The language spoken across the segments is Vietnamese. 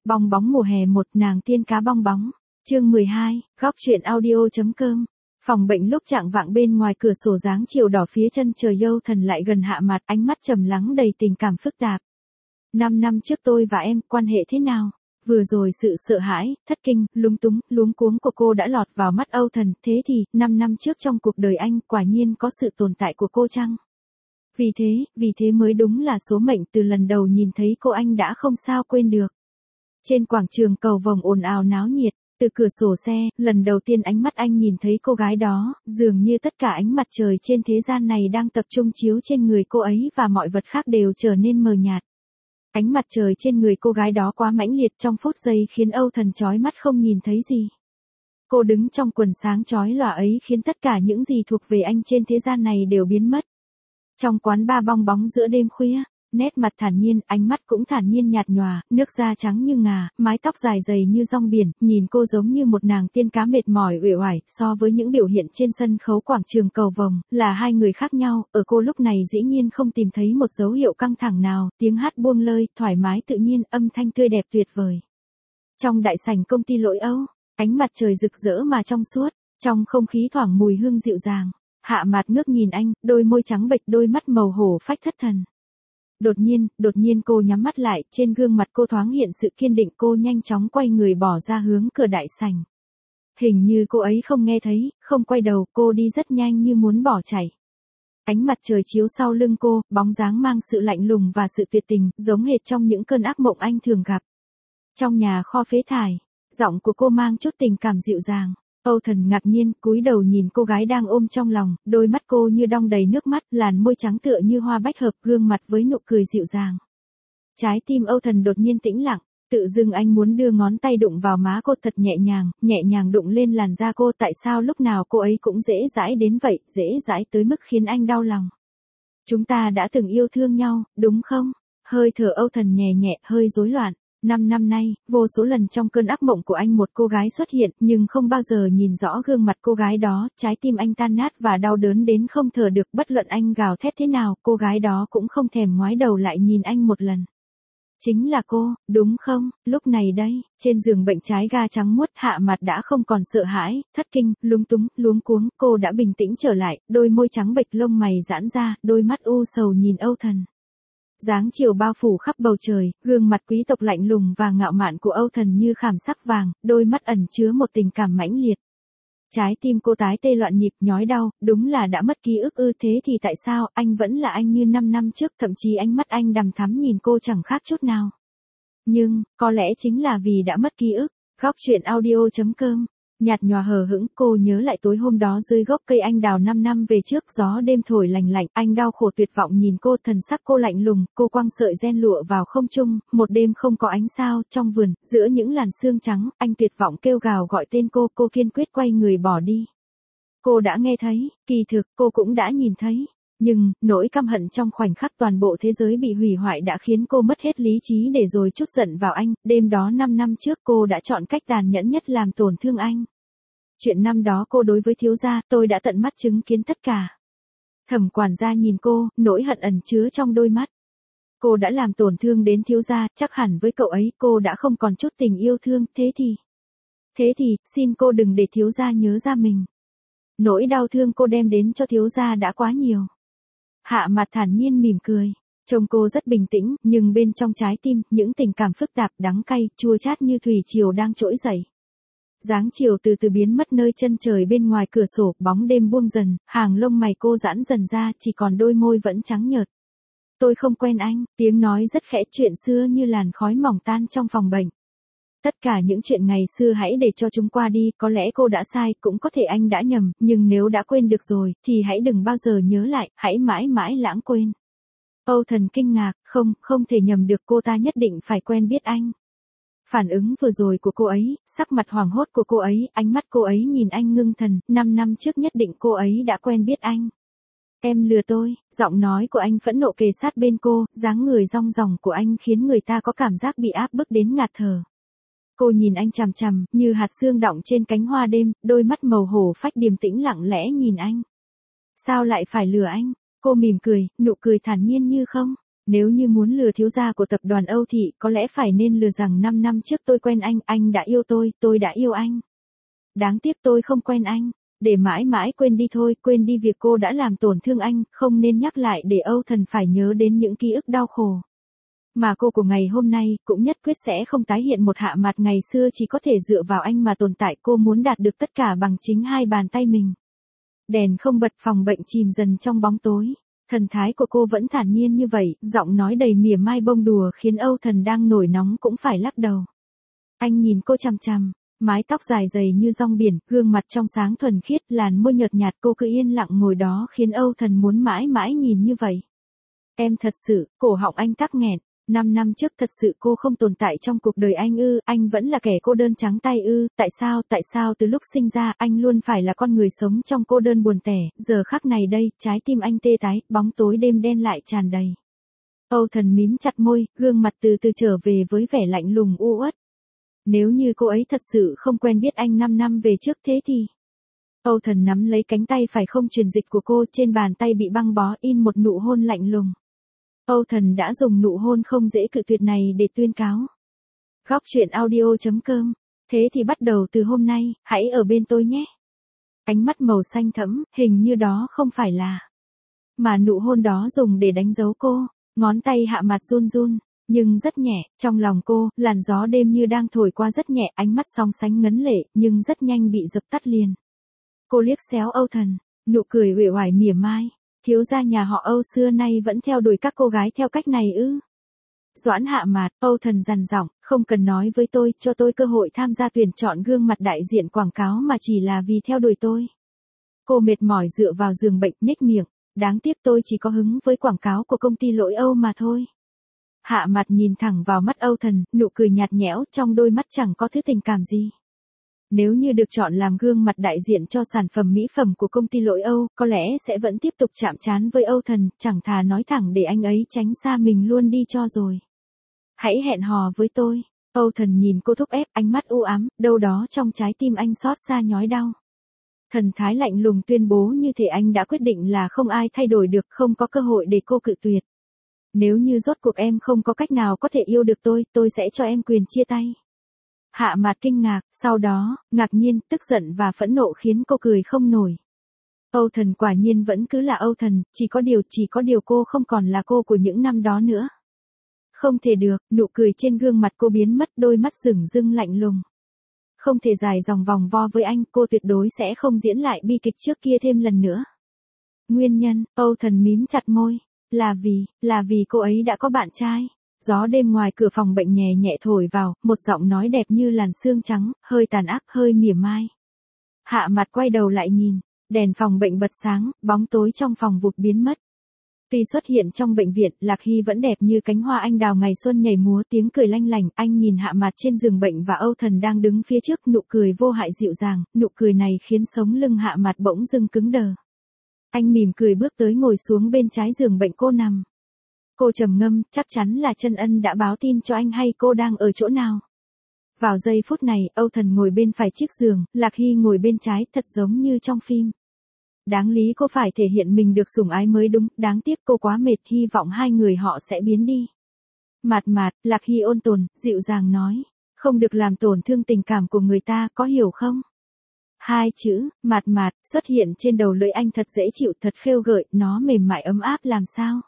Bong bóng mùa hè 1, nàng tiên cá bong bóng. Chương 12, góc truyện audio.com. Phòng bệnh lúc chạng vạng, bên ngoài cửa sổ dáng chiều đỏ phía chân trời Âu Thần lại gần Hạ Mạt, ánh mắt trầm lắng đầy tình cảm phức tạp. 5 năm trước tôi và em quan hệ thế nào? Vừa rồi sự sợ hãi, thất kinh, lúng túng, luống cuống của cô đã lọt vào mắt Âu Thần, thế thì 5 năm trước trong cuộc đời anh quả nhiên có sự tồn tại của cô chăng? Vì thế mới đúng là số mệnh, từ lần đầu nhìn thấy cô anh đã không sao quên được. Trên quảng trường cầu vồng ồn ào náo nhiệt, từ cửa sổ xe, lần đầu tiên ánh mắt anh nhìn thấy cô gái đó, dường như tất cả ánh mặt trời trên thế gian này đang tập trung chiếu trên người cô ấy và mọi vật khác đều trở nên mờ nhạt. Ánh mặt trời trên người cô gái đó quá mãnh liệt, trong phút giây khiến Âu Thần chói mắt không nhìn thấy gì. Cô đứng trong quần sáng chói lòa ấy khiến tất cả những gì thuộc về anh trên thế gian này đều biến mất. Trong quán bar bong bóng giữa đêm khuya, nét mặt thản nhiên, ánh mắt cũng thản nhiên nhạt nhòa, nước da trắng như ngà, mái tóc dài dày như rong biển, nhìn cô giống như một nàng tiên cá mệt mỏi uể oải. So với những biểu hiện trên sân khấu quảng trường cầu vồng, là hai người khác nhau, ở cô lúc này dĩ nhiên không tìm thấy một dấu hiệu căng thẳng nào, tiếng hát buông lơi, thoải mái tự nhiên, âm thanh tươi đẹp tuyệt vời. Trong đại sảnh công ty Lỗi Âu, ánh mặt trời rực rỡ mà trong suốt, trong không khí thoảng mùi hương dịu dàng. Hạ Mạt ngước nhìn anh, đôi môi trắng bệch, đôi mắt màu hổ phách thất thần. Đột nhiên cô nhắm mắt lại, trên gương mặt cô thoáng hiện sự kiên định, cô nhanh chóng quay người bỏ ra hướng cửa đại sảnh. Hình như cô ấy không nghe thấy, không quay đầu, cô đi rất nhanh như muốn bỏ chạy. Ánh mặt trời chiếu sau lưng cô, bóng dáng mang sự lạnh lùng và sự tuyệt tình, giống hệt trong những cơn ác mộng anh thường gặp. Trong nhà kho phế thải, giọng của cô mang chút tình cảm dịu dàng. Âu Thần ngạc nhiên, cúi đầu nhìn cô gái đang ôm trong lòng, đôi mắt cô như đong đầy nước mắt, làn môi trắng tựa như hoa bách hợp, gương mặt với nụ cười dịu dàng. Trái tim Âu Thần đột nhiên tĩnh lặng, tự dưng anh muốn đưa ngón tay đụng vào má cô thật nhẹ nhàng đụng lên làn da cô, tại sao lúc nào cô ấy cũng dễ dãi đến vậy, dễ dãi tới mức khiến anh đau lòng. Chúng ta đã từng yêu thương nhau, đúng không? Hơi thở Âu Thần nhẹ, hơi rối loạn. 5 năm nay, vô số lần trong cơn ác mộng của anh một cô gái xuất hiện, nhưng không bao giờ nhìn rõ gương mặt cô gái đó, trái tim anh tan nát và đau đớn đến không thở được, bất luận anh gào thét thế nào, cô gái đó cũng không thèm ngoái đầu lại nhìn anh một lần. Chính là cô, đúng không? Lúc này đây, trên giường bệnh trái ga trắng muốt, Hạ Mạt đã không còn sợ hãi, thất kinh, lúng túng, luống cuống, cô đã bình tĩnh trở lại, đôi môi trắng bệch, lông mày giãn ra, đôi mắt u sầu nhìn Âu Thần. Dáng chiều bao phủ khắp bầu trời, gương mặt quý tộc lạnh lùng và ngạo mạn của Âu Thần như khảm sắc vàng, đôi mắt ẩn chứa một tình cảm mãnh liệt. Trái tim cô tái tê loạn nhịp, nhói đau, đúng là đã mất ký ức ư? Thế thì tại sao anh vẫn là anh như 5 năm trước, thậm chí ánh mắt anh đằm thắm nhìn cô chẳng khác chút nào. Nhưng, có lẽ chính là vì đã mất ký ức. Góc truyện audio.com. Nhạt nhòa hờ hững, cô nhớ lại tối hôm đó dưới gốc cây anh đào 5 năm về trước, gió đêm thổi lành lạnh, anh đau khổ tuyệt vọng nhìn cô, thần sắc cô lạnh lùng, cô quăng sợi ren lụa vào không trung, một đêm không có ánh sao, trong vườn, giữa những làn sương trắng, anh tuyệt vọng kêu gào gọi tên cô kiên quyết quay người bỏ đi. Cô đã nghe thấy, kỳ thực, cô cũng đã nhìn thấy. Nhưng, nỗi căm hận trong khoảnh khắc toàn bộ thế giới bị hủy hoại đã khiến cô mất hết lý trí để rồi trút giận vào anh. Đêm đó 5 năm trước cô đã chọn cách tàn nhẫn nhất làm tổn thương anh. Chuyện năm đó cô đối với thiếu gia, tôi đã tận mắt chứng kiến tất cả. Thẩm quản gia nhìn cô, nỗi hận ẩn chứa trong đôi mắt. Cô đã làm tổn thương đến thiếu gia, chắc hẳn với cậu ấy cô đã không còn chút tình yêu thương, thế thì, xin cô đừng để thiếu gia nhớ ra mình. Nỗi đau thương cô đem đến cho thiếu gia đã quá nhiều. Hạ Mạt thản nhiên mỉm cười, trông cô rất bình tĩnh, nhưng bên trong trái tim, những tình cảm phức tạp, đắng cay, chua chát như thủy triều đang trỗi dậy. Dáng chiều từ từ biến mất nơi chân trời bên ngoài cửa sổ, bóng đêm buông dần, hàng lông mày cô giãn dần ra, chỉ còn đôi môi vẫn trắng nhợt. Tôi không quen anh, tiếng nói rất khẽ, chuyện xưa như làn khói mỏng tan trong phòng bệnh. Tất cả những chuyện ngày xưa hãy để cho chúng qua đi, có lẽ cô đã sai, cũng có thể anh đã nhầm, nhưng nếu đã quên được rồi, thì hãy đừng bao giờ nhớ lại, hãy mãi mãi lãng quên. Âu Thần kinh ngạc, không thể nhầm được, cô ta nhất định phải quen biết anh. Phản ứng vừa rồi của cô ấy, sắc mặt hoảng hốt của cô ấy, ánh mắt cô ấy nhìn anh ngưng thần, 5 năm trước nhất định cô ấy đã quen biết anh. Em lừa tôi, giọng nói của anh phẫn nộ kề sát bên cô, dáng người rong ròng của anh khiến người ta có cảm giác bị áp bức đến ngạt thở. Cô nhìn anh chằm chằm, như hạt sương đọng trên cánh hoa đêm, đôi mắt màu hổ phách điềm tĩnh lặng lẽ nhìn anh. Sao lại phải lừa anh? Cô mỉm cười, nụ cười thản nhiên như không. Nếu như muốn lừa thiếu gia của tập đoàn Âu Thị, có lẽ phải nên lừa rằng 5 năm trước tôi quen anh đã yêu tôi đã yêu anh. Đáng tiếc tôi không quen anh, để mãi mãi quên đi thôi, quên đi việc cô đã làm tổn thương anh, không nên nhắc lại để Âu Thần phải nhớ đến những ký ức đau khổ. Mà cô của ngày hôm nay cũng nhất quyết sẽ không tái hiện một Hạ Mạt ngày xưa chỉ có thể dựa vào anh mà tồn tại, cô muốn đạt được tất cả bằng chính hai bàn tay mình. Đèn không bật, phòng bệnh chìm dần trong bóng tối. Thần thái của cô vẫn thản nhiên như vậy, giọng nói đầy mỉa mai bông đùa khiến Âu Thần đang nổi nóng cũng phải lắc đầu. Anh nhìn cô chằm chằm, mái tóc dài dày như rong biển, gương mặt trong sáng thuần khiết, làn môi nhợt nhạt, cô cứ yên lặng ngồi đó khiến Âu Thần muốn mãi mãi nhìn như vậy. Em thật sự, cổ họng anh tắc nghẹn. 5 năm trước thật sự cô không tồn tại trong cuộc đời anh ư, anh vẫn là kẻ cô đơn trắng tay ư, tại sao từ lúc sinh ra anh luôn phải là con người sống trong cô đơn buồn tẻ, giờ khắc này đây, trái tim anh tê tái, bóng tối đêm đen lại tràn đầy. Âu Thần mím chặt môi, gương mặt từ từ trở về với vẻ lạnh lùng u uất. Nếu như cô ấy thật sự không quen biết anh 5 năm về trước thế thì... Âu Thần nắm lấy cánh tay phải không truyền dịch của cô, trên bàn tay bị băng bó in một nụ hôn lạnh lùng. Âu Thần đã dùng nụ hôn không dễ cự tuyệt này để tuyên cáo. Góc truyện audio.com. Thế thì bắt đầu từ hôm nay, hãy ở bên tôi nhé. Ánh mắt màu xanh thẫm, hình như đó không phải là. Mà nụ hôn đó dùng để đánh dấu cô. Ngón tay Hạ Mạt run run, nhưng rất nhẹ, trong lòng cô, làn gió đêm như đang thổi qua rất nhẹ, ánh mắt song sánh ngấn lệ, nhưng rất nhanh bị dập tắt liền. Cô liếc xéo Âu Thần, nụ cười uể oải mỉa mai. Thiếu gia nhà họ Âu xưa nay vẫn theo đuổi các cô gái theo cách này ư? Doãn Hạ Mạt, Âu Thần dằn giọng, không cần nói với tôi, cho tôi cơ hội tham gia tuyển chọn gương mặt đại diện quảng cáo mà chỉ là vì theo đuổi tôi. Cô mệt mỏi dựa vào giường bệnh nhếch miệng, đáng tiếc tôi chỉ có hứng với quảng cáo của công ty lỗi Âu mà thôi. Hạ Mạt nhìn thẳng vào mắt Âu Thần, nụ cười nhạt nhẽo, trong đôi mắt chẳng có thứ tình cảm gì. Nếu như được chọn làm gương mặt đại diện cho sản phẩm mỹ phẩm của công ty lỗi Âu, có lẽ sẽ vẫn tiếp tục chạm trán với Âu Thần, chẳng thà nói thẳng để anh ấy tránh xa mình luôn đi cho rồi. Hãy hẹn hò với tôi. Âu Thần nhìn cô thúc ép, ánh mắt u ám, đâu đó trong trái tim anh xót xa nhói đau. Thần thái lạnh lùng tuyên bố như thể anh đã quyết định là không ai thay đổi được, không có cơ hội để cô cự tuyệt. Nếu như rốt cuộc em không có cách nào có thể yêu được tôi sẽ cho em quyền chia tay. Hạ Mạt kinh ngạc, sau đó, ngạc nhiên, tức giận và phẫn nộ khiến cô cười không nổi. Âu Thần quả nhiên vẫn cứ là Âu Thần, chỉ có điều cô không còn là cô của những năm đó nữa. Không thể được, nụ cười trên gương mặt cô biến mất, đôi mắt rừng rưng lạnh lùng. Không thể dài dòng vòng vo với anh, cô tuyệt đối sẽ không diễn lại bi kịch trước kia thêm lần nữa. Nguyên nhân, Âu Thần mím chặt môi, là vì cô ấy đã có bạn trai. Gió đêm ngoài cửa phòng bệnh nhẹ nhẹ thổi vào, một giọng nói đẹp như làn sương trắng, hơi tàn ác, hơi mỉa mai. Hạ Mạt quay đầu lại nhìn, đèn phòng bệnh bật sáng, bóng tối trong phòng vụt biến mất. Tuy xuất hiện trong bệnh viện, Lạc Hy vẫn đẹp như cánh hoa anh đào ngày xuân nhảy múa, tiếng cười lanh lảnh, anh nhìn Hạ Mạt trên giường bệnh và Âu Thần đang đứng phía trước, nụ cười vô hại dịu dàng, nụ cười này khiến sống lưng Hạ Mạt bỗng dưng cứng đờ. Anh mỉm cười bước tới ngồi xuống bên trái giường bệnh cô nằm. Cô trầm ngâm, chắc chắn là Chân Ân đã báo tin cho anh hay cô đang ở chỗ nào. Vào giây phút này, Âu Thần ngồi bên phải chiếc giường, Lạc Hy ngồi bên trái, thật giống như trong phim. Đáng lý cô phải thể hiện mình được sủng ái mới đúng, đáng tiếc cô quá mệt, hy vọng hai người họ sẽ biến đi. Mạt, Lạc Hy ôn tồn, dịu dàng nói, không được làm tổn thương tình cảm của người ta, có hiểu không? Hai chữ, mạt, xuất hiện trên đầu lưỡi anh thật dễ chịu, thật khêu gợi, nó mềm mại ấm áp làm sao?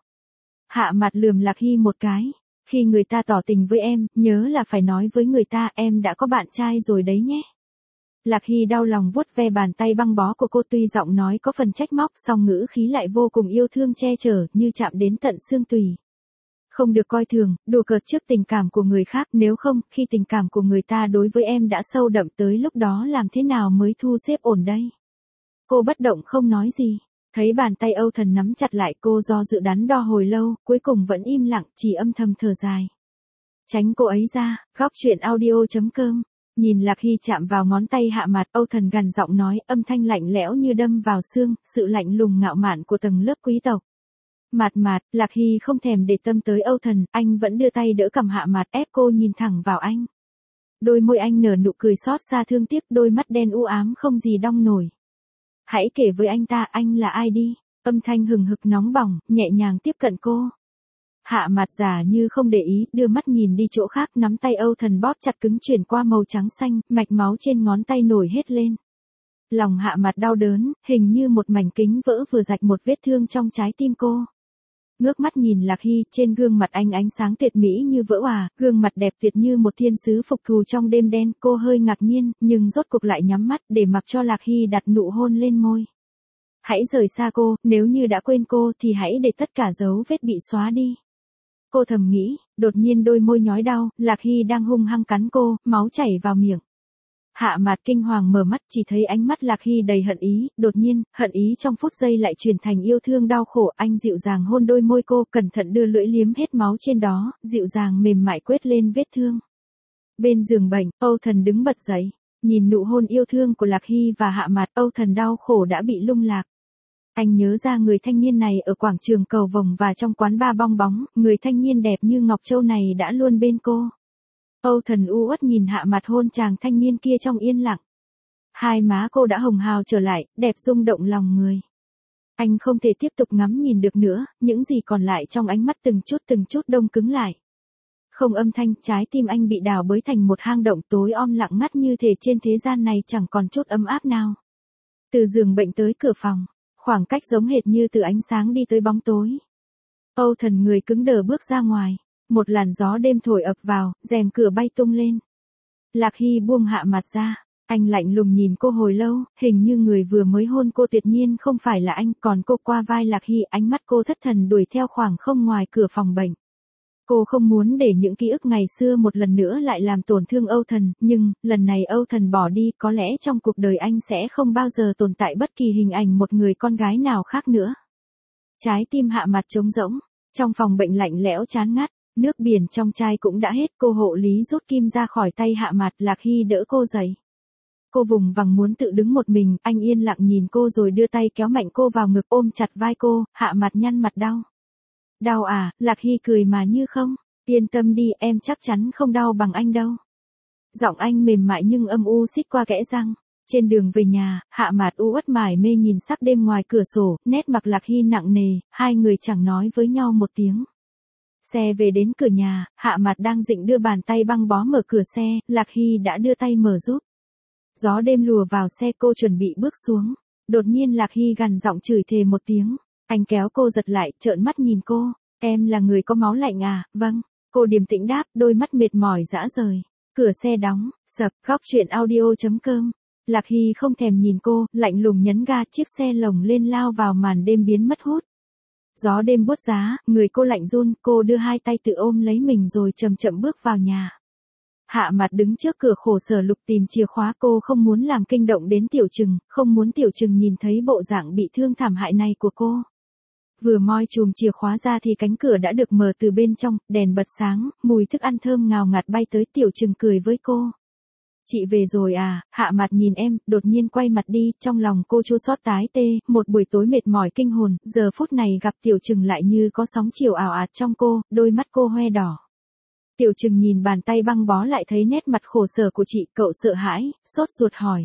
Hạ Mạt lườm Lạc Hy một cái, khi người ta tỏ tình với em, nhớ là phải nói với người ta em đã có bạn trai rồi đấy nhé. Lạc Hy đau lòng vuốt ve bàn tay băng bó của cô, tuy giọng nói có phần trách móc, song ngữ khí lại vô cùng yêu thương che chở, như chạm đến tận xương tủy. Không được coi thường, đùa cợt trước tình cảm của người khác, nếu không, khi tình cảm của người ta đối với em đã sâu đậm tới lúc đó làm thế nào mới thu xếp ổn đây? Cô bất động không nói gì. Thấy bàn tay Âu Thần nắm chặt lại, cô do dự đắn đo hồi lâu, cuối cùng vẫn im lặng, chỉ âm thầm thở dài. Tránh cô ấy ra. Góc truyện audio.com. Nhìn Lạc Hy chạm vào ngón tay Hạ Mạt, Âu Thần gằn giọng nói, âm thanh lạnh lẽo như đâm vào xương, sự lạnh lùng ngạo mạn của tầng lớp quý tộc. Mạt, Lạc Hy không thèm để tâm tới Âu Thần, anh vẫn đưa tay đỡ cầm Hạ Mạt, ép cô nhìn thẳng vào anh. Đôi môi anh nở nụ cười xót xa thương tiếc, đôi mắt đen u ám không gì đong nổi. Hãy kể với anh ta, anh là ai đi. Âm thanh hừng hực nóng bỏng, nhẹ nhàng tiếp cận cô. Hạ Mạt giả như không để ý, đưa mắt nhìn đi chỗ khác, nắm tay Âu Thần bóp chặt cứng chuyển qua màu trắng xanh, mạch máu trên ngón tay nổi hết lên. Lòng Hạ Mạt đau đớn, hình như một mảnh kính vỡ vừa rạch một vết thương trong trái tim cô. Ngước mắt nhìn Lạc Hy, trên gương mặt anh ánh sáng tuyệt mỹ như vỡ òa, gương mặt đẹp tuyệt như một thiên sứ phục thù trong đêm đen, cô hơi ngạc nhiên, nhưng rốt cuộc lại nhắm mắt để mặc cho Lạc Hy đặt nụ hôn lên môi. Hãy rời xa cô, nếu như đã quên cô thì hãy để tất cả dấu vết bị xóa đi. Cô thầm nghĩ, đột nhiên đôi môi nhói đau, Lạc Hy đang hung hăng cắn cô, máu chảy vào miệng. Hạ Mạt kinh hoàng mở mắt, chỉ thấy ánh mắt Lạc Hy đầy hận ý, đột nhiên, hận ý trong phút giây lại chuyển thành yêu thương đau khổ, anh dịu dàng hôn đôi môi cô, cẩn thận đưa lưỡi liếm hết máu trên đó, dịu dàng mềm mại quét lên vết thương. Bên giường bệnh, Âu Thần đứng bật dậy, nhìn nụ hôn yêu thương của Lạc Hy và Hạ Mạt, Âu Thần đau khổ đã bị lung lạc. Anh nhớ ra người thanh niên này ở quảng trường cầu vồng và trong quán bar bong bóng, người thanh niên đẹp như Ngọc Châu này đã luôn bên cô. Âu Thần u uất nhìn Hạ Mạt hôn chàng thanh niên kia trong yên lặng. Hai má cô đã hồng hào trở lại, đẹp rung động lòng người. Anh không thể tiếp tục ngắm nhìn được nữa, những gì còn lại trong ánh mắt từng chút đông cứng lại. Không âm thanh, trái tim anh bị đào bới thành một hang động tối om lặng ngắt, như thể trên thế gian này chẳng còn chút ấm áp nào. Từ giường bệnh tới cửa phòng, khoảng cách giống hệt như từ ánh sáng đi tới bóng tối. Âu Thần người cứng đờ bước ra ngoài. Một làn gió đêm thổi ập vào, rèm cửa bay tung lên. Lạc Hy buông Hạ Mạt ra, anh lạnh lùng nhìn cô hồi lâu, hình như người vừa mới hôn cô tuyệt nhiên không phải là anh, còn cô qua vai Lạc Hy, ánh mắt cô thất thần đuổi theo khoảng không ngoài cửa phòng bệnh. Cô không muốn để những ký ức ngày xưa một lần nữa lại làm tổn thương Âu Thần, nhưng, lần này Âu Thần bỏ đi, có lẽ trong cuộc đời anh sẽ không bao giờ tồn tại bất kỳ hình ảnh một người con gái nào khác nữa. Trái tim Hạ Mạt trống rỗng, trong phòng bệnh lạnh lẽo chán ngắt. Nước biển trong chai cũng đã hết, cô hộ lý rút kim ra khỏi tay Hạ Mạt, Lạc Hy đỡ cô dậy. Cô vùng vằng muốn tự đứng một mình, anh yên lặng nhìn cô rồi đưa tay kéo mạnh cô vào ngực, ôm chặt vai cô. Hạ Mạt nhăn mặt đau. Đau à? Lạc Hy cười mà như không. Yên tâm đi, em chắc chắn không đau bằng anh đâu. Giọng anh mềm mại nhưng âm u xít qua kẽ răng. Trên đường về nhà, Hạ Mạt u uất mải mê nhìn sắc đêm ngoài cửa sổ, nét mặt Lạc Hy nặng nề, hai người chẳng nói với nhau một tiếng. Xe về đến cửa nhà, Hạ Mạt đang định đưa bàn tay băng bó mở cửa xe, Lạc Hy đã đưa tay mở giúp. Gió đêm lùa vào xe, cô chuẩn bị bước xuống. Đột nhiên Lạc Hy gằn giọng chửi thề một tiếng. Anh kéo cô giật lại, trợn mắt nhìn cô. Em là người có máu lạnh à? Vâng. Cô điềm tĩnh đáp, đôi mắt mệt mỏi dã rời. Cửa xe đóng, sập, góc truyện audio.com. Lạc Hy không thèm nhìn cô, lạnh lùng nhấn ga, chiếc xe lồng lên lao vào màn đêm biến mất hút. Gió đêm buốt giá, người cô lạnh run, cô đưa hai tay tự ôm lấy mình rồi chậm chậm bước vào nhà. Hạ Mạt đứng trước cửa khổ sở lục tìm chìa khóa, cô không muốn làm kinh động đến Tiểu Trừng, không muốn Tiểu Trừng nhìn thấy bộ dạng bị thương thảm hại này của cô. Vừa moi chùm chìa khóa ra thì cánh cửa đã được mở từ bên trong, đèn bật sáng, mùi thức ăn thơm ngào ngạt bay tới. Tiểu Trừng cười với cô. Chị về rồi à? Hạ Mạt nhìn em, đột nhiên quay mặt đi, trong lòng cô chua xót tái tê, một buổi tối mệt mỏi kinh hồn, giờ phút này gặp Tiểu Trừng lại như có sóng chiều ảo ạt trong cô, đôi mắt cô hoe đỏ. Tiểu Trừng nhìn bàn tay băng bó lại thấy nét mặt khổ sở của chị, cậu sợ hãi, sốt ruột hỏi.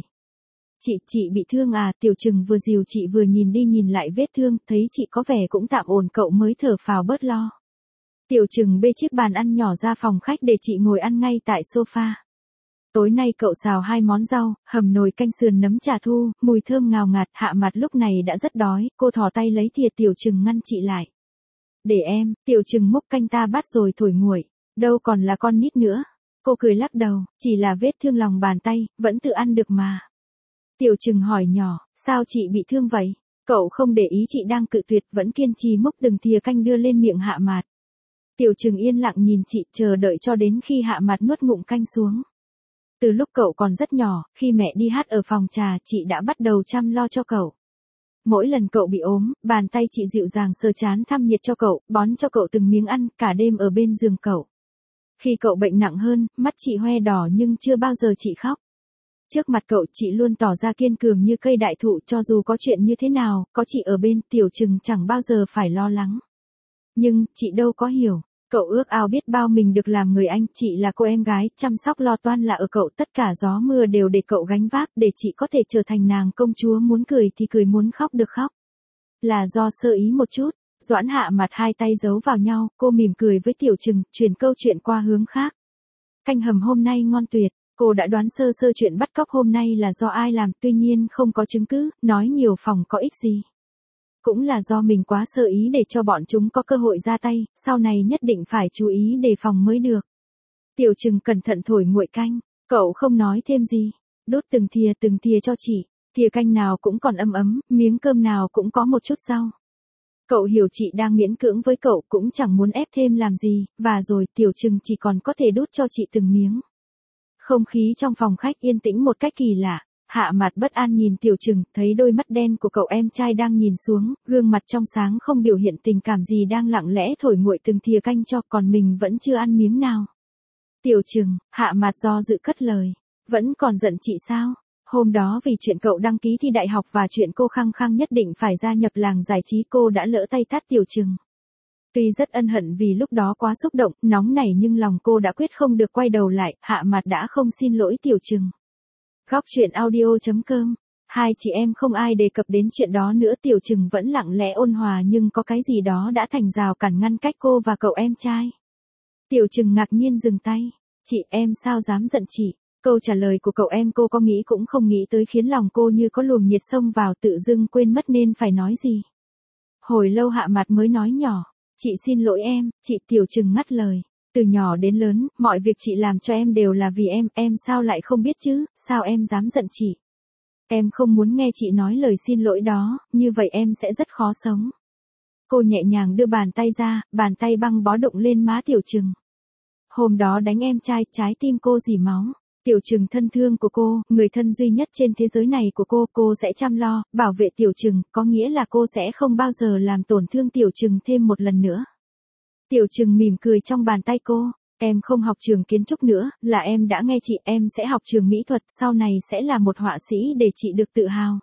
Chị bị thương à? Tiểu Trừng vừa dìu chị vừa nhìn đi nhìn lại vết thương, thấy chị có vẻ cũng tạm ổn, cậu mới thở phào bớt lo. Tiểu Trừng bê chiếc bàn ăn nhỏ ra phòng khách để chị ngồi ăn ngay tại sofa. Tối nay cậu xào 2 món rau, hầm nồi canh sườn nấm trà thu, mùi thơm ngào ngạt. Hạ Mạt lúc này đã rất đói, cô thò tay lấy thìa. Tiểu Trừng ngăn chị lại. Để em. Tiểu Trừng múc canh ta bắt rồi thổi nguội. Đâu còn là con nít nữa. Cô cười lắc đầu, chỉ là vết thương lòng bàn tay, vẫn tự ăn được mà. Tiểu Trừng hỏi nhỏ, sao chị bị thương vậy? Cậu không để ý chị đang cự tuyệt, vẫn kiên trì múc từng thìa canh đưa lên miệng Hạ Mạt. Tiểu Trừng yên lặng nhìn chị, chờ đợi cho đến khi Hạ Mạt nuốt ngụm canh xuống. Từ lúc cậu còn rất nhỏ, khi mẹ đi hát ở phòng trà, chị đã bắt đầu chăm lo cho cậu. Mỗi lần cậu bị ốm, bàn tay chị dịu dàng sờ trán thăm nhiệt cho cậu, bón cho cậu từng miếng ăn, cả đêm ở bên giường cậu. Khi cậu bệnh nặng hơn, mắt chị hoe đỏ nhưng chưa bao giờ chị khóc. Trước mặt cậu chị luôn tỏ ra kiên cường như cây đại thụ, cho dù có chuyện như thế nào, có chị ở bên, Tiểu Trừng chẳng bao giờ phải lo lắng. Nhưng, chị đâu có hiểu. Cậu ước ao biết bao mình được làm người anh, chị là cô em gái, chăm sóc lo toan là ở cậu, tất cả gió mưa đều để cậu gánh vác, để chị có thể trở thành nàng công chúa, muốn cười thì cười, muốn khóc được khóc. Là do sơ ý một chút, Doãn Hạ mặt hai tay giấu vào nhau, cô mỉm cười với Tiểu Trừng, chuyển câu chuyện qua hướng khác. Canh hầm hôm nay ngon tuyệt, cô đã đoán sơ sơ chuyện bắt cóc hôm nay là do ai làm, tuy nhiên không có chứng cứ, nói nhiều phòng có ích gì. Cũng là do mình quá sơ ý để cho bọn chúng có cơ hội ra tay, sau này nhất định phải chú ý đề phòng mới được. Tiểu Trừng cẩn thận thổi nguội canh, cậu không nói thêm gì, đút từng thìa cho chị, thìa canh nào cũng còn ấm ấm, miếng cơm nào cũng có một chút rau. Cậu hiểu chị đang miễn cưỡng với cậu cũng chẳng muốn ép thêm làm gì, và rồi Tiểu Trừng chỉ còn có thể đút cho chị từng miếng. Không khí trong phòng khách yên tĩnh một cách kỳ lạ. Hạ mặt bất an nhìn Tiểu Trừng, thấy đôi mắt đen của cậu em trai đang nhìn xuống, gương mặt trong sáng không biểu hiện tình cảm gì đang lặng lẽ thổi nguội từng thìa canh cho, còn mình vẫn chưa ăn miếng nào. Tiểu Trừng, Hạ mặt do dự cất lời, vẫn còn giận chị sao? Hôm đó vì chuyện cậu đăng ký thi đại học và chuyện cô khăng khăng nhất định phải gia nhập làng giải trí, cô đã lỡ tay tát Tiểu Trừng. Tuy rất ân hận vì lúc đó quá xúc động, nóng nảy, nhưng lòng cô đã quyết không được quay đầu lại, Hạ mặt đã không xin lỗi Tiểu Trừng. Góc truyện audio.com. Hai chị em không ai đề cập đến chuyện đó nữa. Tiểu Trừng vẫn lặng lẽ ôn hòa, nhưng có cái gì đó đã thành rào cản ngăn cách cô và cậu em trai. Tiểu Trừng ngạc nhiên dừng tay. Chị, em sao dám giận chị? Câu trả lời của cậu em cô có nghĩ cũng không nghĩ tới khiến lòng cô như có luồng nhiệt xông vào, tự dưng quên mất nên phải nói gì. Hồi lâu Hạ mặt mới nói nhỏ. Chị xin lỗi em, chị. Tiểu Trừng ngắt lời. Từ nhỏ đến lớn, mọi việc chị làm cho em đều là vì em sao lại không biết chứ, sao em dám giận chị? Em không muốn nghe chị nói lời xin lỗi đó, như vậy em sẽ rất khó sống. Cô nhẹ nhàng đưa bàn tay ra, bàn tay băng bó đụng lên má Tiểu Trừng. Hôm đó đánh em trai, trái tim cô rỉ máu. Tiểu Trừng thân thương của cô, người thân duy nhất trên thế giới này của cô sẽ chăm lo, bảo vệ Tiểu Trừng, có nghĩa là cô sẽ không bao giờ làm tổn thương Tiểu Trừng thêm một lần nữa. Tiểu Trừng mỉm cười trong bàn tay cô, em không học trường kiến trúc nữa, là em đã nghe chị, em sẽ học trường mỹ thuật, sau này sẽ là một họa sĩ để chị được tự hào.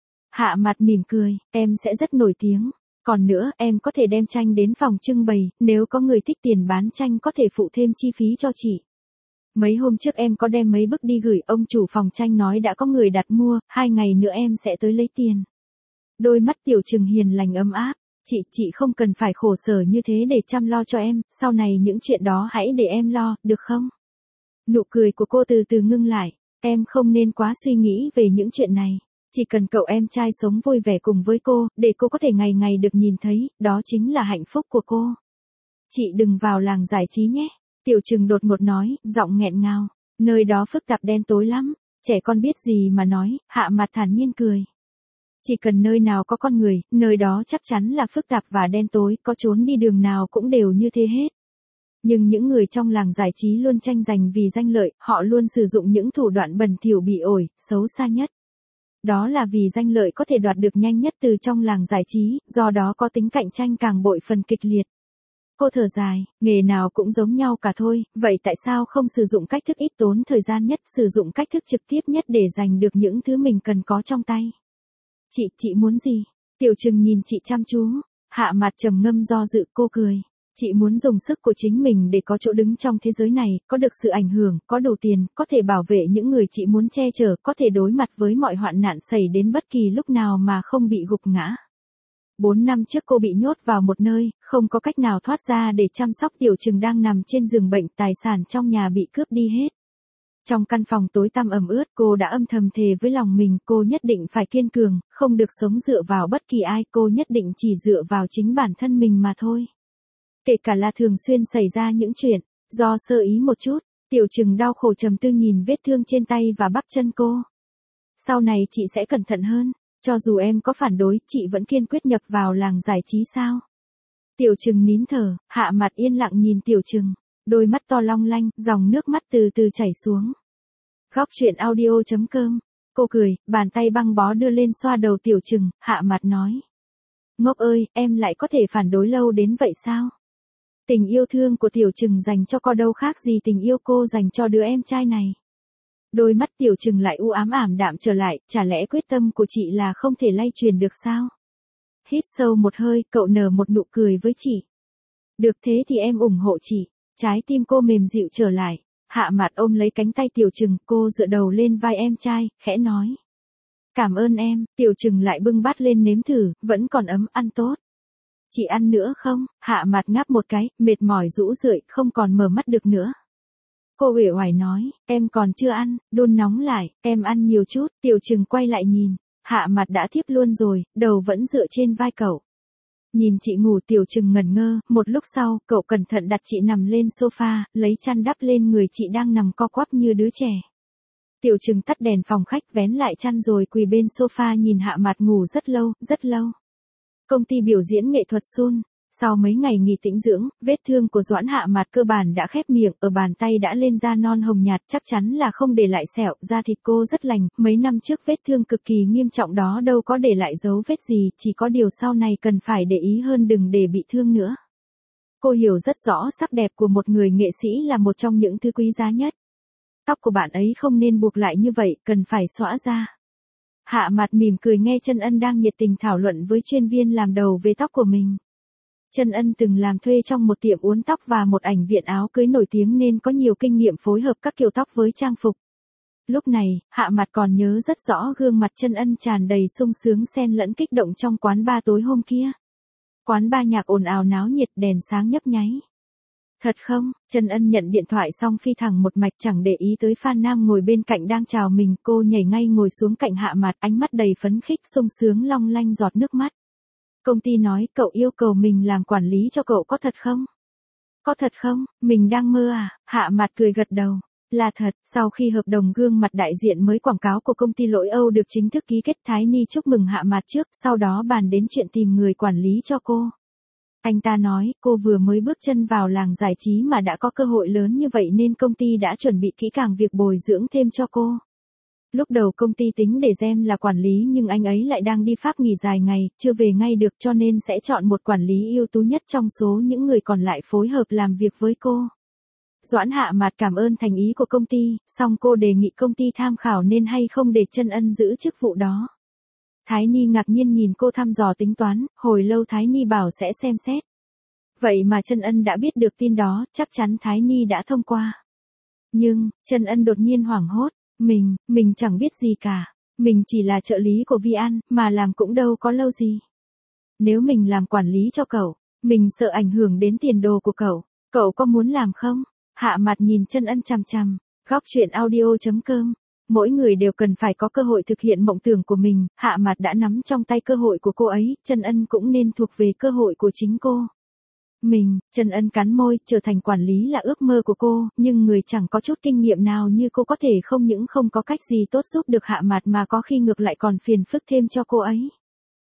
Hạ mặt mỉm cười, em sẽ rất nổi tiếng. Còn nữa, em có thể đem tranh đến phòng trưng bày, nếu có người thích tiền bán tranh có thể phụ thêm chi phí cho chị. Mấy hôm trước em có đem mấy bức đi gửi, ông chủ phòng tranh nói đã có người đặt mua, 2 ngày nữa em sẽ tới lấy tiền. Đôi mắt Tiểu Trừng hiền lành ấm áp. Chị không cần phải khổ sở như thế để chăm lo cho em, sau này những chuyện đó hãy để em lo, được không? Nụ cười của cô từ từ ngưng lại, em không nên quá suy nghĩ về những chuyện này. Chỉ cần cậu em trai sống vui vẻ cùng với cô, để cô có thể ngày ngày được nhìn thấy, đó chính là hạnh phúc của cô. Chị đừng vào làng giải trí nhé. Tiểu Trừng đột ngột nói, giọng nghẹn ngào. Nơi đó phức tạp đen tối lắm, trẻ con biết gì mà nói. Hạ mặt thản nhiên cười. Chỉ cần nơi nào có con người, nơi đó chắc chắn là phức tạp và đen tối, có trốn đi đường nào cũng đều như thế hết. Nhưng những người trong làng giải trí luôn tranh giành vì danh lợi, họ luôn sử dụng những thủ đoạn bẩn thỉu bị ổi, xấu xa nhất. Đó là vì danh lợi có thể đoạt được nhanh nhất từ trong làng giải trí, do đó có tính cạnh tranh càng bội phần kịch liệt. Cô thở dài, nghề nào cũng giống nhau cả thôi, vậy tại sao không sử dụng cách thức ít tốn thời gian nhất, sử dụng cách thức trực tiếp nhất để giành được những thứ mình cần có trong tay? Chị muốn gì? Tiểu Trừng nhìn chị chăm chú. Hạ mặt trầm ngâm do dự, cô cười. Chị muốn dùng sức của chính mình để có chỗ đứng trong thế giới này, có được sự ảnh hưởng, có đủ tiền, có thể bảo vệ những người chị muốn che chở, có thể đối mặt với mọi hoạn nạn xảy đến bất kỳ lúc nào mà không bị gục ngã. 4 năm trước cô bị nhốt vào một nơi, không có cách nào thoát ra để chăm sóc Tiểu Trừng đang nằm trên giường bệnh, tài sản trong nhà bị cướp đi hết. Trong căn phòng tối tăm ẩm ướt, cô đã âm thầm thề với lòng mình, cô nhất định phải kiên cường, không được sống dựa vào bất kỳ ai, cô nhất định chỉ dựa vào chính bản thân mình mà thôi. Kể cả là thường xuyên xảy ra những chuyện, do sơ ý một chút, Tiểu Trừng đau khổ trầm tư nhìn vết thương trên tay và bắp chân cô. Sau này chị sẽ cẩn thận hơn, cho dù em có phản đối, chị vẫn kiên quyết nhập vào làng giải trí sao? Tiểu Trừng nín thở, Hạ mặt yên lặng nhìn Tiểu Trừng. Đôi mắt to long lanh, dòng nước mắt từ từ chảy xuống. Góc truyện audio.com. Cô cười, bàn tay băng bó đưa lên xoa đầu Tiểu Trừng, Hạ mặt nói. Ngốc ơi, em lại có thể phản đối lâu đến vậy sao? Tình yêu thương của Tiểu Trừng dành cho cô đâu khác gì tình yêu cô dành cho đứa em trai này. Đôi mắt Tiểu Trừng lại u ám ảm đạm trở lại, chả lẽ quyết tâm của chị là không thể lay truyền được sao? Hít sâu một hơi, cậu nở một nụ cười với chị. Được thế thì em ủng hộ chị. Trái tim cô mềm dịu trở lại. Hạ mặt ôm lấy cánh tay Tiểu Trừng, cô dựa đầu lên vai em trai, khẽ nói. Cảm ơn em. Tiểu Trừng lại bưng bát lên nếm thử, vẫn còn ấm, ăn tốt. Chị ăn nữa không? Hạ Mạt ngáp một cái, mệt mỏi rũ rượi, không còn mở mắt được nữa. Cô uể oải nói, em còn chưa ăn, đun nóng lại, em ăn nhiều chút. Tiểu Trừng quay lại nhìn, Hạ Mạt đã thiếp luôn rồi, đầu vẫn dựa trên vai cậu. Nhìn chị ngủ, Tiểu Trừng ngẩn ngơ, một lúc sau, cậu cẩn thận đặt chị nằm lên sofa, lấy chăn đắp lên người chị đang nằm co quắp như đứa trẻ. Tiểu Trừng tắt đèn phòng khách, vén lại chăn rồi quỳ bên sofa nhìn Hạ Mạt ngủ rất lâu, rất lâu. Công ty biểu diễn nghệ thuật Sun. Sau mấy ngày nghỉ tĩnh dưỡng, vết thương của Doãn Hạ Mạt cơ bản đã khép miệng, ở bàn tay đã lên da non hồng nhạt, chắc chắn là không để lại sẹo, da thịt cô rất lành, mấy năm trước vết thương cực kỳ nghiêm trọng đó đâu có để lại dấu vết gì, chỉ có điều sau này cần phải để ý hơn đừng để bị thương nữa. Cô hiểu rất rõ sắc đẹp của một người nghệ sĩ là một trong những thứ quý giá nhất. Tóc của bạn ấy không nên buộc lại như vậy, cần phải xõa ra. Hạ Mạt mỉm cười nghe Trân Ân đang nhiệt tình thảo luận với chuyên viên làm đầu về tóc của mình. Trân Ân từng làm thuê trong một tiệm uốn tóc và một ảnh viện áo cưới nổi tiếng nên có nhiều kinh nghiệm phối hợp các kiểu tóc với trang phục. Lúc này, Hạ Mạt còn nhớ rất rõ gương mặt Trân Ân tràn đầy sung sướng xen lẫn kích động trong quán bar tối hôm kia. Quán bar nhạc ồn ào náo nhiệt, đèn sáng nhấp nháy. Thật không? Trân Ân nhận điện thoại xong phi thẳng một mạch chẳng để ý tới fan nam ngồi bên cạnh đang chào mình, cô nhảy ngay ngồi xuống cạnh Hạ Mạt, ánh mắt đầy phấn khích sung sướng long lanh giọt nước mắt. Công ty nói cậu yêu cầu mình làm quản lý cho cậu có thật không? Có thật không? Mình đang mơ à? Hạ Mạt cười gật đầu. Là thật, sau khi hợp đồng gương mặt đại diện mới quảng cáo của công ty Lỗi Âu được chính thức ký kết, Thái Ni chúc mừng Hạ Mạt trước, sau đó bàn đến chuyện tìm người quản lý cho cô. Anh ta nói, cô vừa mới bước chân vào làng giải trí mà đã có cơ hội lớn như vậy nên công ty đã chuẩn bị kỹ càng việc bồi dưỡng thêm cho cô. Lúc đầu công ty tính để Gem là quản lý nhưng anh ấy lại đang đi Pháp nghỉ dài ngày, chưa về ngay được cho nên sẽ chọn một quản lý ưu tú nhất trong số những người còn lại phối hợp làm việc với cô. Doãn Hạ Mạt cảm ơn thành ý của công ty, song cô đề nghị công ty tham khảo nên hay không để Trân Ân giữ chức vụ đó. Thái Ni ngạc nhiên nhìn cô thăm dò tính toán, hồi lâu Thái Ni bảo sẽ xem xét. Vậy mà Trân Ân đã biết được tin đó, chắc chắn Thái Ni đã thông qua. Nhưng, Trân Ân đột nhiên hoảng hốt, mình chẳng biết gì cả. Mình chỉ là trợ lý của Vi An, mà làm cũng đâu có lâu gì. Nếu mình làm quản lý cho cậu, mình sợ ảnh hưởng đến tiền đồ của cậu có muốn làm không? Hạ Mạt nhìn Trân Ân chằm chằm, góc chuyện audio.com. Mỗi người đều cần phải có cơ hội thực hiện mộng tưởng của mình, Hạ Mạt đã nắm trong tay cơ hội của cô ấy, Trân Ân cũng nên thuộc về cơ hội của chính cô. Trân Ân cắn môi, trở thành quản lý là ước mơ của cô, nhưng người chẳng có chút kinh nghiệm nào như cô có thể không những không có cách gì tốt giúp được Hạ Mạt mà có khi ngược lại còn phiền phức thêm cho cô ấy.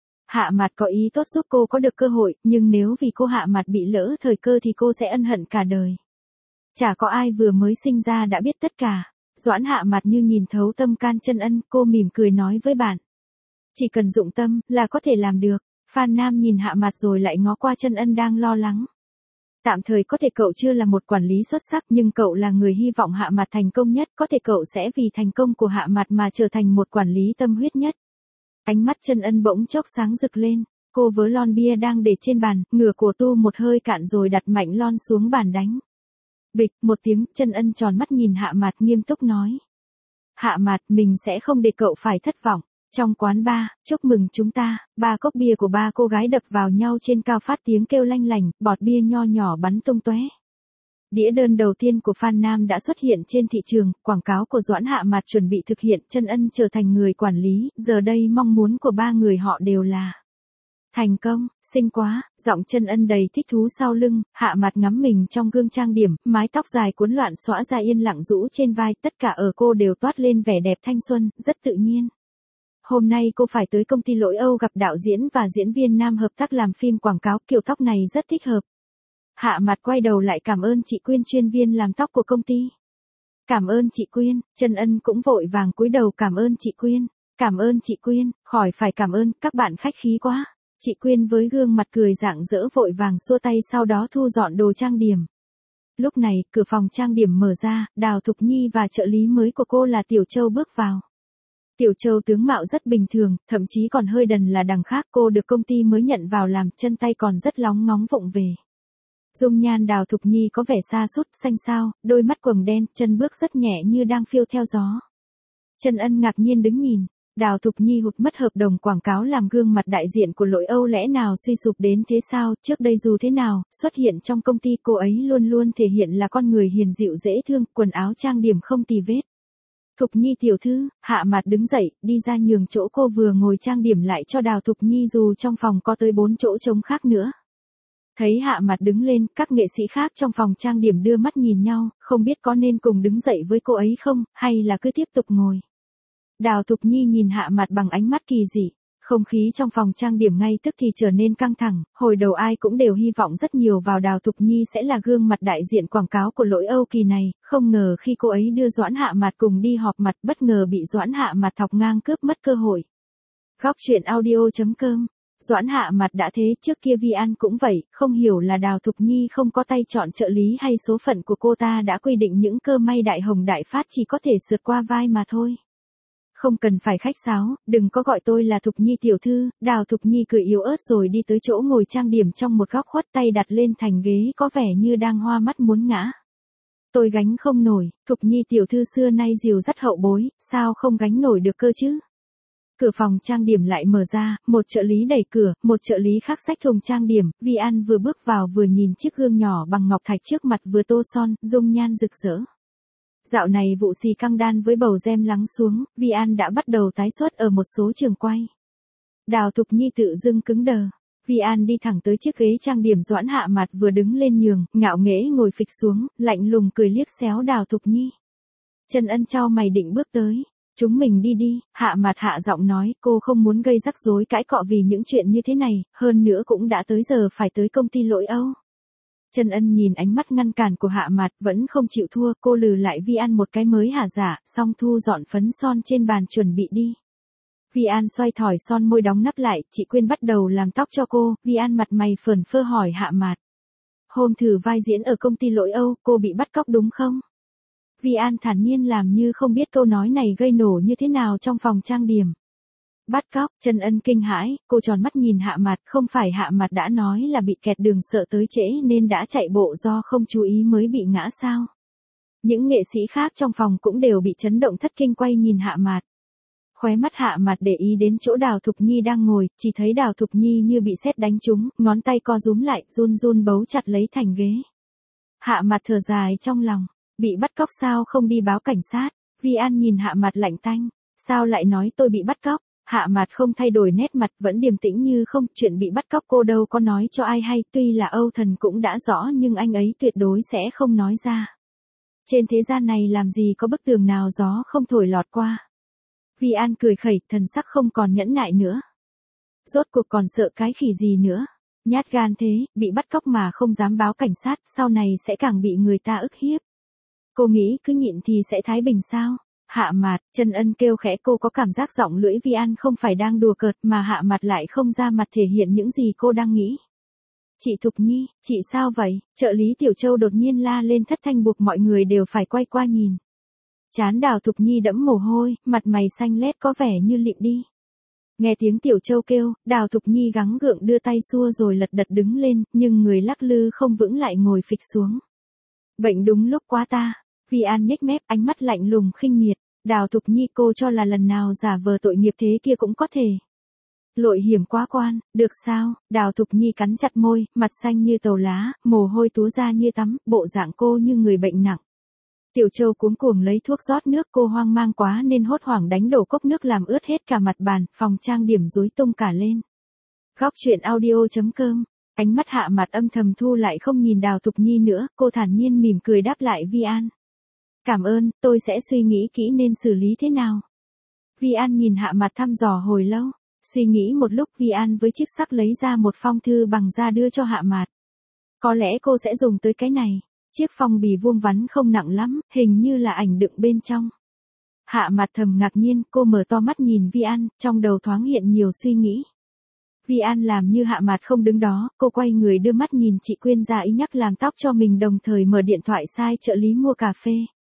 Hạ Mạt có ý tốt giúp cô có được cơ hội, nhưng nếu vì cô Hạ Mạt bị lỡ thời cơ thì cô sẽ ân hận cả đời. Chả có ai vừa mới sinh ra đã biết tất cả. Doãn Hạ Mạt như nhìn thấu tâm can Trân Ân, cô mỉm cười nói với bạn. Chỉ cần dụng tâm, là có thể làm được. Phan Nam nhìn Hạ Mạt rồi lại ngó qua Trân Ân đang lo lắng. Tạm thời có thể cậu chưa là một quản lý xuất sắc nhưng cậu là người hy vọng Hạ Mạt thành công nhất, có thể cậu sẽ vì thành công của Hạ Mạt mà trở thành một quản lý tâm huyết nhất. Ánh mắt Trân Ân bỗng chốc sáng rực lên, cô vớ lon bia đang để trên bàn, ngửa cổ tu một hơi cạn rồi đặt mạnh lon xuống bàn đánh. Bịch, một tiếng, Trân Ân tròn mắt nhìn Hạ Mạt nghiêm túc nói. Hạ Mạt, mình sẽ không để cậu phải thất vọng. Trong quán bar, chúc mừng chúng ta, 3 cốc bia của 3 cô gái đập vào nhau trên cao phát tiếng kêu lanh lành, bọt bia nho nhỏ bắn tung tóe. Đĩa đơn đầu tiên của Phan Nam đã xuất hiện trên thị trường, quảng cáo của Doãn Hạ Mạt chuẩn bị thực hiện, Trân Ân trở thành người quản lý, giờ đây mong muốn của 3 người họ đều là thành công. Xinh quá, giọng Trân Ân đầy thích thú sau lưng, Hạ Mạt ngắm mình trong gương trang điểm, mái tóc dài cuốn loạn xõa ra yên lặng rũ trên vai, tất cả ở cô đều toát lên vẻ đẹp thanh xuân, rất tự nhiên. Hôm nay cô phải tới công ty Lỗi Âu gặp đạo diễn và diễn viên nam hợp tác làm phim quảng cáo, kiểu tóc này rất thích hợp. Hạ Mạt quay đầu lại cảm ơn chị Quyên, chuyên viên làm tóc của công ty. Cảm ơn chị Quyên, Trân Ân cũng vội vàng cúi đầu cảm ơn chị Quyên. Cảm ơn chị Quyên, khỏi phải cảm ơn, các bạn khách khí quá. Chị Quyên với gương mặt cười rạng rỡ vội vàng xua tay sau đó thu dọn đồ trang điểm. Lúc này, cửa phòng trang điểm mở ra, Đào Thục Nhi và trợ lý mới của cô là Tiểu Châu bước vào. Tiểu Châu tướng mạo rất bình thường, thậm chí còn hơi đần là đằng khác, cô được công ty mới nhận vào làm, chân tay còn rất lóng ngóng vụng về. Dung nhan Đào Thục Nhi có vẻ sa sút xanh xao, đôi mắt quầng đen, chân bước rất nhẹ như đang phiêu theo gió. Trân Ân ngạc nhiên đứng nhìn, Đào Thục Nhi hụt mất hợp đồng quảng cáo làm gương mặt đại diện của Lỗi Âu lẽ nào suy sụp đến thế sao, trước đây dù thế nào, xuất hiện trong công ty cô ấy luôn luôn thể hiện là con người hiền dịu dễ thương, quần áo trang điểm không tì vết. Thục Nhi tiểu thư, Hạ Mạt đứng dậy, đi ra nhường chỗ cô vừa ngồi trang điểm lại cho Đào Thục Nhi dù trong phòng có tới 4 chỗ trống khác nữa. Thấy Hạ Mạt đứng lên, các nghệ sĩ khác trong phòng trang điểm đưa mắt nhìn nhau, không biết có nên cùng đứng dậy với cô ấy không, hay là cứ tiếp tục ngồi. Đào Thục Nhi nhìn Hạ Mạt bằng ánh mắt kỳ dị. Không khí trong phòng trang điểm ngay tức thì trở nên căng thẳng, hồi đầu ai cũng đều hy vọng rất nhiều vào Đào Thục Nhi sẽ là gương mặt đại diện quảng cáo của Lỗi Âu kỳ này, không ngờ khi cô ấy đưa Doãn Hạ Mạt cùng đi họp mặt bất ngờ bị Doãn Hạ Mạt thọc ngang cướp mất cơ hội. Góc truyện audio.com. Doãn Hạ Mạt đã thế, trước kia Vi An cũng vậy, không hiểu là Đào Thục Nhi không có tay chọn trợ lý hay số phận của cô ta đã quy định những cơ may đại hồng đại phát chỉ có thể sượt qua vai mà thôi. Không cần phải khách sáo, đừng có gọi tôi là Thục Nhi tiểu thư. Đào Thục Nhi cười yếu ớt rồi đi tới chỗ ngồi trang điểm trong một góc khuất tay đặt lên thành ghế có vẻ như đang hoa mắt muốn ngã. Tôi gánh không nổi, Thục Nhi tiểu thư xưa nay dìu dắt hậu bối, sao không gánh nổi được cơ chứ? Cửa phòng trang điểm lại mở ra, một trợ lý đẩy cửa, một trợ lý khác xách thùng trang điểm, Vi An vừa bước vào vừa nhìn chiếc gương nhỏ bằng ngọc thạch trước mặt vừa tô son, dung nhan rực rỡ. Dạo này vụ xì căng đan với bầu gem lắng xuống, Vi An đã bắt đầu tái xuất ở một số trường quay. Đào Thục Nhi tự dưng cứng đờ. Vi An đi thẳng tới chiếc ghế trang điểm Doãn Hạ Mạt vừa đứng lên nhường, ngạo nghễ ngồi phịch xuống, lạnh lùng cười liếc xéo Đào Thục Nhi. Trần Ân chau mày định bước tới. Chúng mình đi đi, Hạ Mạt hạ giọng nói, cô không muốn gây rắc rối cãi cọ vì những chuyện như thế này, hơn nữa cũng đã tới giờ phải tới công ty Lỗi Âu. Trần Ân nhìn ánh mắt ngăn cản của Hạ Mạt vẫn không chịu thua, cô lừ lại Vi An một cái mới hả dạ, xong thu dọn phấn son trên bàn chuẩn bị đi. Vi An xoay thỏi son môi đóng nắp lại, chị Quyên bắt đầu làm tóc cho cô, Vi An mặt mày phởn phơ hỏi Hạ Mạt. Hôm thử vai diễn ở công ty Lỗi Âu, cô bị bắt cóc đúng không? Vi An thản nhiên làm như không biết câu nói này gây nổ như thế nào trong phòng trang điểm. Bắt cóc, Trần Ân kinh hãi, cô tròn mắt nhìn Hạ Mạt, không phải Hạ Mạt đã nói là bị kẹt đường sợ tới trễ nên đã chạy bộ do không chú ý mới bị ngã sao? Những nghệ sĩ khác trong phòng cũng đều bị chấn động thất kinh quay nhìn Hạ Mạt. Khóe mắt Hạ Mạt để ý đến chỗ Đào Thục Nhi đang ngồi, chỉ thấy Đào Thục Nhi như bị sét đánh trúng, ngón tay co rúm lại, run run bấu chặt lấy thành ghế. Hạ Mạt thở dài trong lòng, bị bắt cóc sao không đi báo cảnh sát? Vi An nhìn Hạ Mạt lạnh tanh, sao lại nói tôi bị bắt cóc? Hạ Mạt không thay đổi nét mặt vẫn điềm tĩnh như không, chuyện bị bắt cóc cô đâu có nói cho ai hay, tuy là Âu Thần cũng đã rõ nhưng anh ấy tuyệt đối sẽ không nói ra. Trên thế gian này làm gì có bức tường nào gió không thổi lọt qua. Vi An cười khẩy, thần sắc không còn nhẫn nại nữa. Rốt cuộc còn sợ cái khỉ gì nữa. Nhát gan thế, bị bắt cóc mà không dám báo cảnh sát, sau này sẽ càng bị người ta ức hiếp. Cô nghĩ cứ nhịn thì sẽ thái bình sao? Hạ Mạt, Trần Ân kêu khẽ, cô có cảm giác giọng lưỡi Vi An không phải đang đùa cợt mà Hạ Mạt lại không ra mặt thể hiện những gì cô đang nghĩ. Chị Thục Nhi, chị sao vậy? Trợ lý Tiểu Châu đột nhiên la lên thất thanh buộc mọi người đều phải quay qua nhìn. Trán Đào Thục Nhi đẫm mồ hôi, mặt mày xanh lét có vẻ như lịm đi. Nghe tiếng Tiểu Châu kêu, Đào Thục Nhi gắng gượng đưa tay xua rồi lật đật đứng lên, nhưng người lắc lư không vững lại ngồi phịch xuống. Bệnh đúng lúc quá ta. Vi An nhếch mép, ánh mắt lạnh lùng khinh miệt. Đào Thục Nhi, cô cho là lần nào giả vờ tội nghiệp thế kia cũng có thể. Lội hiểm quá quan, được sao? Đào Thục Nhi cắn chặt môi, mặt xanh như tàu lá, mồ hôi túa ra như tắm, bộ dạng cô như người bệnh nặng. Tiểu Châu cuống cuồng lấy thuốc rót nước, cô hoang mang quá nên hốt hoảng đánh đổ cốc nước làm ướt hết cả mặt bàn, phòng trang điểm rối tung cả lên. Góc truyện audio.com. Ánh mắt Hạ Mạt âm thầm thu lại không nhìn Đào Thục Nhi nữa, cô thản nhiên mỉm cười đáp lại Vi An. Cảm ơn, tôi sẽ suy nghĩ kỹ nên xử lý thế nào. Vi An nhìn Hạ Mạt thăm dò hồi lâu, suy nghĩ một lúc Vi An với chiếc sắc lấy ra một phong thư bằng da đưa cho Hạ Mạt. Có lẽ cô sẽ dùng tới cái này. Chiếc phong bì vuông vắn không nặng lắm, hình như là ảnh đựng bên trong. Hạ Mạt thầm ngạc nhiên, cô mở to mắt nhìn Vi An, trong đầu thoáng hiện nhiều suy nghĩ. Vi An làm như Hạ Mạt không đứng đó, cô quay người đưa mắt nhìn chị Quyên ra ý nhắc làm tóc cho mình đồng thời mở điện thoại sai trợ lý mua cà phê.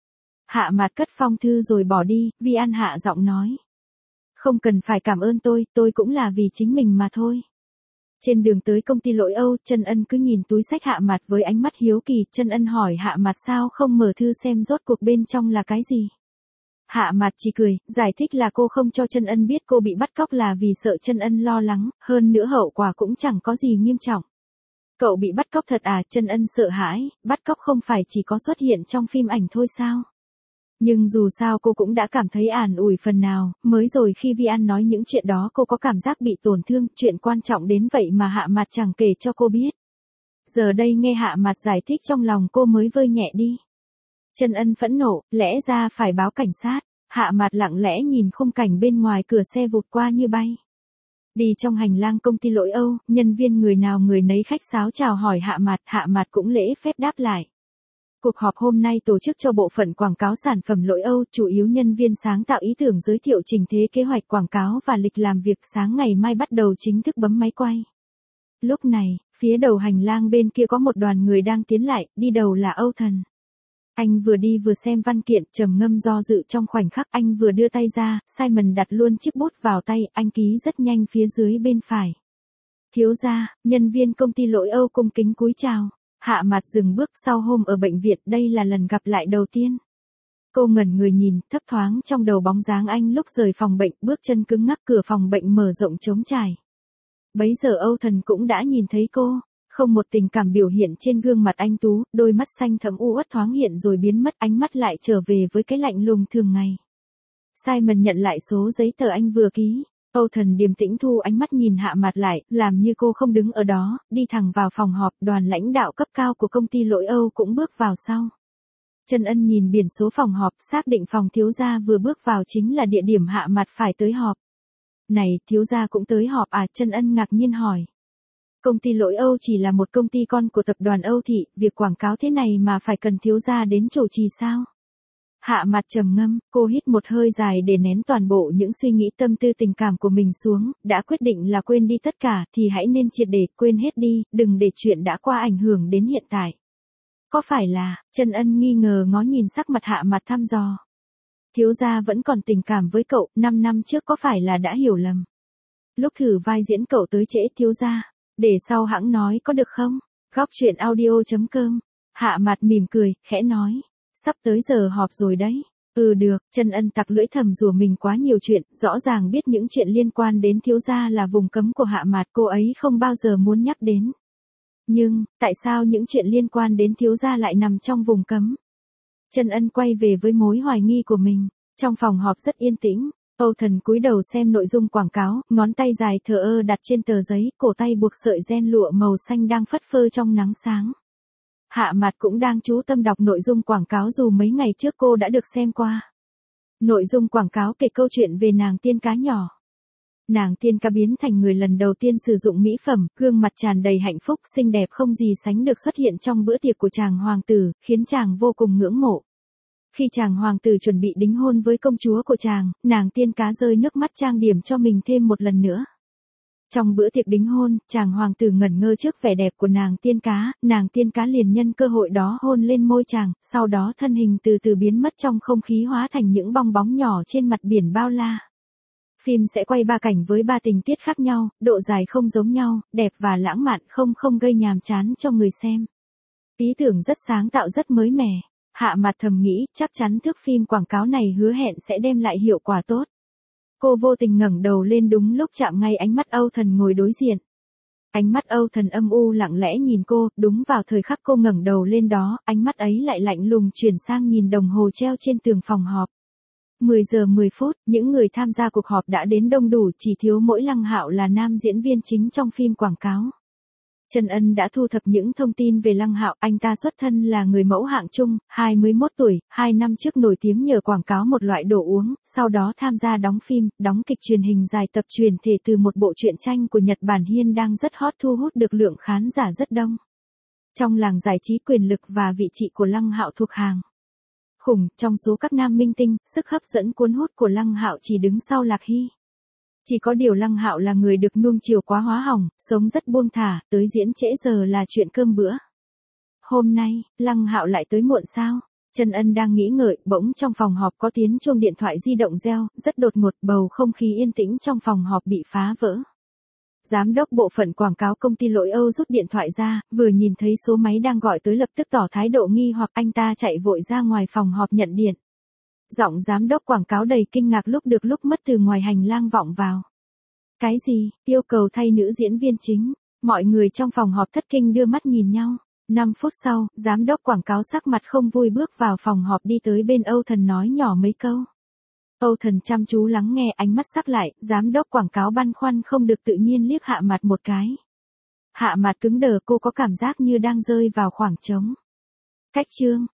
Hạ Mạt cất phong thư rồi bỏ đi, Vi An hạ giọng nói. Không cần phải cảm ơn tôi cũng là vì chính mình mà thôi. Trên đường tới công ty Lỗi Âu, Trần Ân cứ nhìn túi xách Hạ Mạt với ánh mắt hiếu kỳ, Trần Ân hỏi Hạ Mạt sao không mở thư xem rốt cuộc bên trong là cái gì. Hạ Mạt chỉ cười, giải thích là cô không cho Chân Ân biết cô bị bắt cóc là vì sợ Chân Ân lo lắng, hơn nữa hậu quả cũng chẳng có gì nghiêm trọng. Cậu bị bắt cóc thật à? Chân Ân sợ hãi, bắt cóc không phải chỉ có xuất hiện trong phim ảnh thôi sao? Nhưng dù sao cô cũng đã cảm thấy an ủi phần nào, mới rồi khi Vi An nói những chuyện đó cô có cảm giác bị tổn thương, chuyện quan trọng đến vậy mà Hạ Mạt chẳng kể cho cô biết. Giờ đây nghe Hạ Mạt giải thích trong lòng cô mới vơi nhẹ đi. Chân Ân phẫn nộ, lẽ ra phải báo cảnh sát. Hạ Mạt lặng lẽ nhìn khung cảnh bên ngoài cửa xe vụt qua như bay. Đi trong hành lang công ty Lỗi Âu, nhân viên người nào người nấy khách sáo chào hỏi Hạ Mạt cũng lễ phép đáp lại. Cuộc họp hôm nay tổ chức cho bộ phận quảng cáo sản phẩm Lỗi Âu, chủ yếu nhân viên sáng tạo ý tưởng giới thiệu trình thế kế hoạch quảng cáo và lịch làm việc sáng ngày mai bắt đầu chính thức bấm máy quay. Lúc này, phía đầu hành lang bên kia có một đoàn người đang tiến lại, đi đầu là Âu Thần. Anh vừa đi vừa xem văn kiện, trầm ngâm do dự trong khoảnh khắc anh vừa đưa tay ra, Simon đặt luôn chiếc bút vào tay, anh ký rất nhanh phía dưới bên phải. Thiếu gia, nhân viên công ty Lỗi Âu cung kính cúi chào. Hạ Mạt dừng bước sau hôm ở bệnh viện, đây là lần gặp lại đầu tiên. Cô ngẩn người nhìn, thấp thoáng trong đầu bóng dáng anh lúc rời phòng bệnh, bước chân cứng ngắc, cửa phòng bệnh mở rộng trống trải. Bấy giờ Âu Thần cũng đã nhìn thấy cô, không một tình cảm biểu hiện trên gương mặt anh tú, đôi mắt xanh thẫm u uất thoáng hiện rồi biến mất, ánh mắt lại trở về với cái lạnh lùng thường ngày. Simon nhận lại số giấy tờ anh vừa ký. Âu Thần điềm tĩnh thu ánh mắt nhìn Hạ Mạt lại, làm như cô không đứng ở đó, đi thẳng vào phòng họp, đoàn lãnh đạo cấp cao của công ty Lỗi Âu cũng bước vào sau. Chân Ân nhìn biển số phòng họp, xác định phòng thiếu gia vừa bước vào chính là địa điểm Hạ Mạt phải tới họp. Này, thiếu gia cũng tới họp à? Chân Ân ngạc nhiên hỏi. Công ty Lỗi Âu chỉ là một công ty con của tập đoàn Âu Thị, việc quảng cáo thế này mà phải cần thiếu gia đến chủ trì sao? Hạ Mạt trầm ngâm, cô hít một hơi dài để nén toàn bộ những suy nghĩ tâm tư tình cảm của mình xuống, đã quyết định là quên đi tất cả thì hãy nên triệt để quên hết đi, đừng để chuyện đã qua ảnh hưởng đến hiện tại. Có phải là? Chân Ân nghi ngờ ngó nhìn sắc mặt Hạ Mạt thăm dò. Thiếu gia vẫn còn tình cảm với cậu, 5 năm trước có phải là đã hiểu lầm? Lúc thử vai diễn cậu tới trễ thiếu gia, để sau hãng nói có được không? Góc truyện audio.com. Hạ Mạt mỉm cười, khẽ nói. Sắp tới giờ họp rồi đấy. Được, Chân Ân tặc lưỡi thầm rủa mình quá nhiều chuyện, rõ ràng biết những chuyện liên quan đến thiếu gia là vùng cấm của Hạ Mạt, cô ấy không bao giờ muốn nhắc đến. Nhưng, tại sao những chuyện liên quan đến thiếu gia lại nằm trong vùng cấm? Chân Ân quay về với mối hoài nghi của mình. Trong phòng họp rất yên tĩnh, Âu Thần cúi đầu xem nội dung quảng cáo, ngón tay dài thờ ơ đặt trên tờ giấy, cổ tay buộc sợi ren lụa màu xanh đang phất phơ trong nắng sáng. Hạ Mạt cũng đang chú tâm đọc nội dung quảng cáo dù mấy ngày trước cô đã được xem qua. Nội dung quảng cáo kể câu chuyện về nàng tiên cá nhỏ. Nàng tiên cá biến thành người lần đầu tiên sử dụng mỹ phẩm, gương mặt tràn đầy hạnh phúc, xinh đẹp không gì sánh được xuất hiện trong bữa tiệc của chàng hoàng tử, khiến chàng vô cùng ngưỡng mộ. Khi chàng hoàng tử chuẩn bị đính hôn với công chúa của chàng, nàng tiên cá rơi nước mắt trang điểm cho mình thêm một lần nữa. Trong bữa tiệc đính hôn, chàng hoàng tử ngẩn ngơ trước vẻ đẹp của nàng tiên cá liền nhân cơ hội đó hôn lên môi chàng, sau đó thân hình từ từ biến mất trong không khí hóa thành những bong bóng nhỏ trên mặt biển bao la. Phim sẽ quay 3 cảnh với 3 tình tiết khác nhau, độ dài không giống nhau, đẹp và lãng mạn không gây nhàm chán cho người xem. Ý tưởng rất sáng tạo rất mới mẻ. Hạ Mạt thầm nghĩ, chắc chắn thước phim quảng cáo này hứa hẹn sẽ đem lại hiệu quả tốt. Cô vô tình ngẩng đầu lên đúng lúc chạm ngay ánh mắt Âu Thần ngồi đối diện. Ánh mắt Âu Thần âm u lặng lẽ nhìn cô, đúng vào thời khắc cô ngẩng đầu lên đó, ánh mắt ấy lại lạnh lùng chuyển sang nhìn đồng hồ treo trên tường phòng họp. 10 giờ 10 phút, những người tham gia cuộc họp đã đến đông đủ, chỉ thiếu mỗi Lăng Hạo là nam diễn viên chính trong phim quảng cáo. Chân Ân đã thu thập những thông tin về Lăng Hạo, anh ta xuất thân là người mẫu hạng trung, 21 tuổi, 2 năm trước nổi tiếng nhờ quảng cáo một loại đồ uống, sau đó tham gia đóng phim, đóng kịch truyền hình dài tập truyền thể từ một bộ truyện tranh của Nhật Bản Hiên đang rất hot thu hút được lượng khán giả rất đông. Trong làng giải trí quyền lực và vị trị của Lăng Hạo thuộc hàng khủng, trong số các nam minh tinh, sức hấp dẫn cuốn hút của Lăng Hạo chỉ đứng sau Lạc Hy. Chỉ có điều Lăng Hạo là người được nuông chiều quá hóa hỏng, sống rất buông thả, tới diễn trễ giờ là chuyện cơm bữa. Hôm nay, Lăng Hạo lại tới muộn sao? Chân Ân đang nghĩ ngợi, bỗng trong phòng họp có tiếng chuông điện thoại di động reo, rất đột ngột, bầu không khí yên tĩnh trong phòng họp bị phá vỡ. Giám đốc bộ phận quảng cáo công ty Lỗi Âu rút điện thoại ra, vừa nhìn thấy số máy đang gọi tới lập tức tỏ thái độ nghi hoặc, anh ta chạy vội ra ngoài phòng họp nhận điện. Giọng giám đốc quảng cáo đầy kinh ngạc lúc được lúc mất từ ngoài hành lang vọng vào. Cái gì, yêu cầu thay nữ diễn viên chính. Mọi người trong phòng họp thất kinh đưa mắt nhìn nhau. 5 phút sau, giám đốc quảng cáo sắc mặt không vui bước vào phòng họp đi tới bên Âu Thần nói nhỏ mấy câu. Âu Thần chăm chú lắng nghe, ánh mắt sắc lại, giám đốc quảng cáo băn khoăn không được tự nhiên liếc Hạ Mặt một cái. Hạ Mặt cứng đờ, cô có cảm giác như đang rơi vào khoảng trống. Cách chương